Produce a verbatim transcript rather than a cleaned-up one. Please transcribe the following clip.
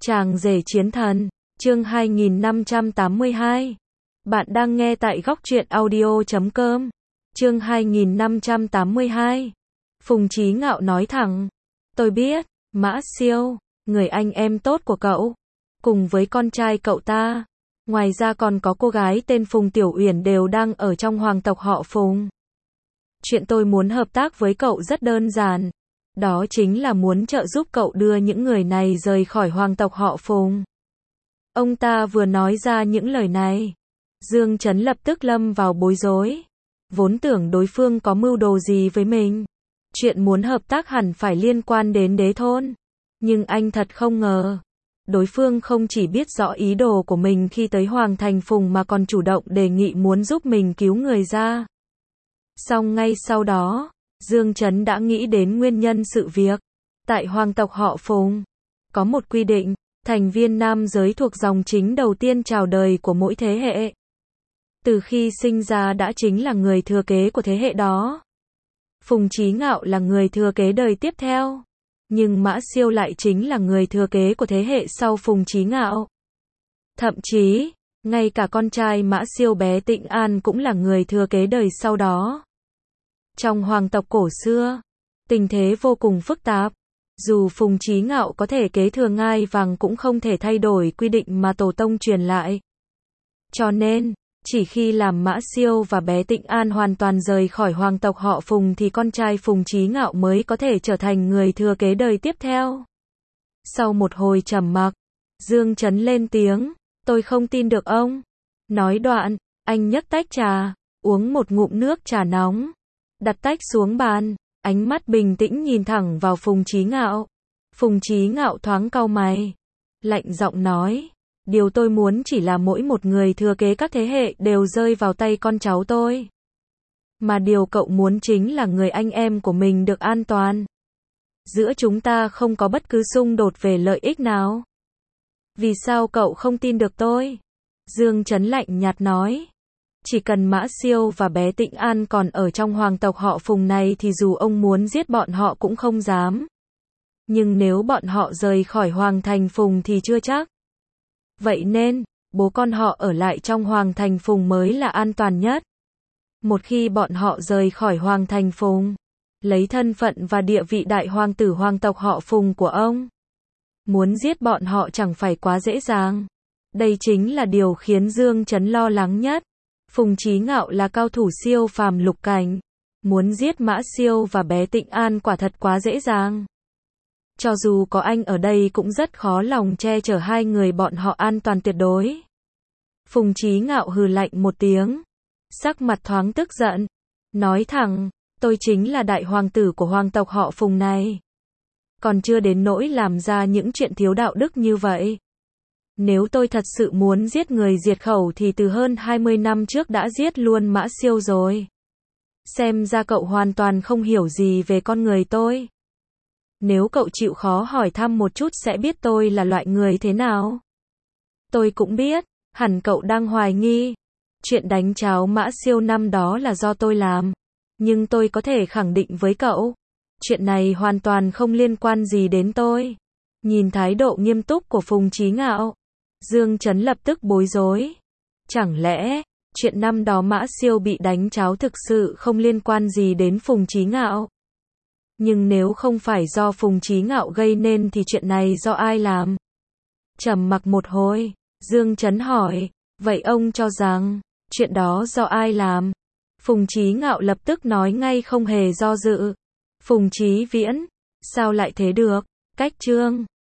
Chàng rể chiến thần, chương hai nghìn năm trăm tám mươi hai. Bạn đang nghe tại góc truyện audio chấm com. Chương hai nghìn năm trăm tám mươi hai. Phùng Chí Ngạo nói thẳng, tôi biết, Mã Siêu, người anh em tốt của cậu, cùng với con trai cậu ta, ngoài ra còn có cô gái tên Phùng Tiểu Uyển đều đang ở trong hoàng tộc họ Phùng. Chuyện tôi muốn hợp tác với cậu rất đơn giản, đó chính là muốn trợ giúp cậu đưa những người này rời khỏi hoàng tộc họ Phùng. Ông ta vừa nói ra những lời này, Dương Chấn lập tức lâm vào bối rối, vốn tưởng đối phương có mưu đồ gì với mình. Chuyện muốn hợp tác hẳn phải liên quan đến đế thôn, nhưng anh thật không ngờ, đối phương không chỉ biết rõ ý đồ của mình khi tới Hoàng Thành Phùng mà còn chủ động đề nghị muốn giúp mình cứu người ra. Song ngay sau đó, Dương Chấn đã nghĩ đến nguyên nhân sự việc. Tại hoàng tộc họ Phùng, có một quy định, thành viên nam giới thuộc dòng chính đầu tiên chào đời của mỗi thế hệ. Từ khi sinh ra đã chính là người thừa kế của thế hệ đó. Phùng Chí Ngạo là người thừa kế đời tiếp theo, nhưng Mã Siêu lại chính là người thừa kế của thế hệ sau Phùng Chí Ngạo. Thậm chí, ngay cả con trai Mã Siêu bé Tịnh An cũng là người thừa kế đời sau đó. Trong hoàng tộc cổ xưa, tình thế vô cùng phức tạp. Dù Phùng Chí Ngạo có thể kế thừa ngai vàng cũng không thể thay đổi quy định mà tổ tông truyền lại. Cho nên, chỉ khi làm Mã Siêu và bé Tịnh An hoàn toàn rời khỏi hoàng tộc họ Phùng thì con trai Phùng Chí Ngạo mới có thể trở thành người thừa kế đời tiếp theo. Sau một hồi trầm mặc, Dương Chấn lên tiếng, tôi không tin được ông. Nói đoạn, anh nhấc tách trà, uống một ngụm nước trà nóng, đặt tách xuống bàn, ánh mắt bình tĩnh nhìn thẳng vào Phùng Chí Ngạo. Phùng Chí Ngạo thoáng cau mày, lạnh giọng nói, điều tôi muốn chỉ là mỗi một người thừa kế các thế hệ đều rơi vào tay con cháu tôi. Mà điều cậu muốn chính là người anh em của mình được an toàn. Giữa chúng ta không có bất cứ xung đột về lợi ích nào. Vì sao cậu không tin được tôi? Dương Chấn lạnh nhạt nói. Chỉ cần Mã Siêu và bé Tịnh An còn ở trong hoàng tộc họ Phùng này thì dù ông muốn giết bọn họ cũng không dám. Nhưng nếu bọn họ rời khỏi Hoàng Thành Phùng thì chưa chắc. Vậy nên, bố con họ ở lại trong Hoàng Thành Phùng mới là an toàn nhất. Một khi bọn họ rời khỏi Hoàng Thành Phùng, lấy thân phận và địa vị đại hoàng tử hoàng tộc họ Phùng của ông, muốn giết bọn họ chẳng phải quá dễ dàng. Đây chính là điều khiến Dương Chấn lo lắng nhất. Phùng Chí Ngạo là cao thủ siêu phàm lục cảnh, muốn giết Mã Siêu và bé Tịnh An quả thật quá dễ dàng. Cho dù có anh ở đây cũng rất khó lòng che chở hai người bọn họ an toàn tuyệt đối. Phùng Chí Ngạo hừ lạnh một tiếng, sắc mặt thoáng tức giận, nói thẳng, tôi chính là đại hoàng tử của hoàng tộc họ Phùng này. Còn chưa đến nỗi làm ra những chuyện thiếu đạo đức như vậy. Nếu tôi thật sự muốn giết người diệt khẩu thì từ hơn hai mươi năm trước đã giết luôn Mã Siêu rồi. Xem ra cậu hoàn toàn không hiểu gì về con người tôi. Nếu cậu chịu khó hỏi thăm một chút sẽ biết tôi là loại người thế nào. Tôi cũng biết, hẳn cậu đang hoài nghi. Chuyện đánh cháo Mã Siêu năm đó là do tôi làm. Nhưng tôi có thể khẳng định với cậu, chuyện này hoàn toàn không liên quan gì đến tôi. Nhìn thái độ nghiêm túc của Phùng Chí Ngạo, Dương Chấn lập tức bối rối. Chẳng lẽ, chuyện năm đó Mã Siêu bị đánh cháo thực sự không liên quan gì đến Phùng Chí Ngạo? Nhưng nếu không phải do Phùng Chí Ngạo gây nên thì chuyện này do ai làm? Trầm mặc một hồi, Dương Chấn hỏi, vậy ông cho rằng, chuyện đó do ai làm? Phùng Chí Ngạo lập tức nói ngay không hề do dự. Phùng Chí Viễn, sao lại thế được? Cách Trương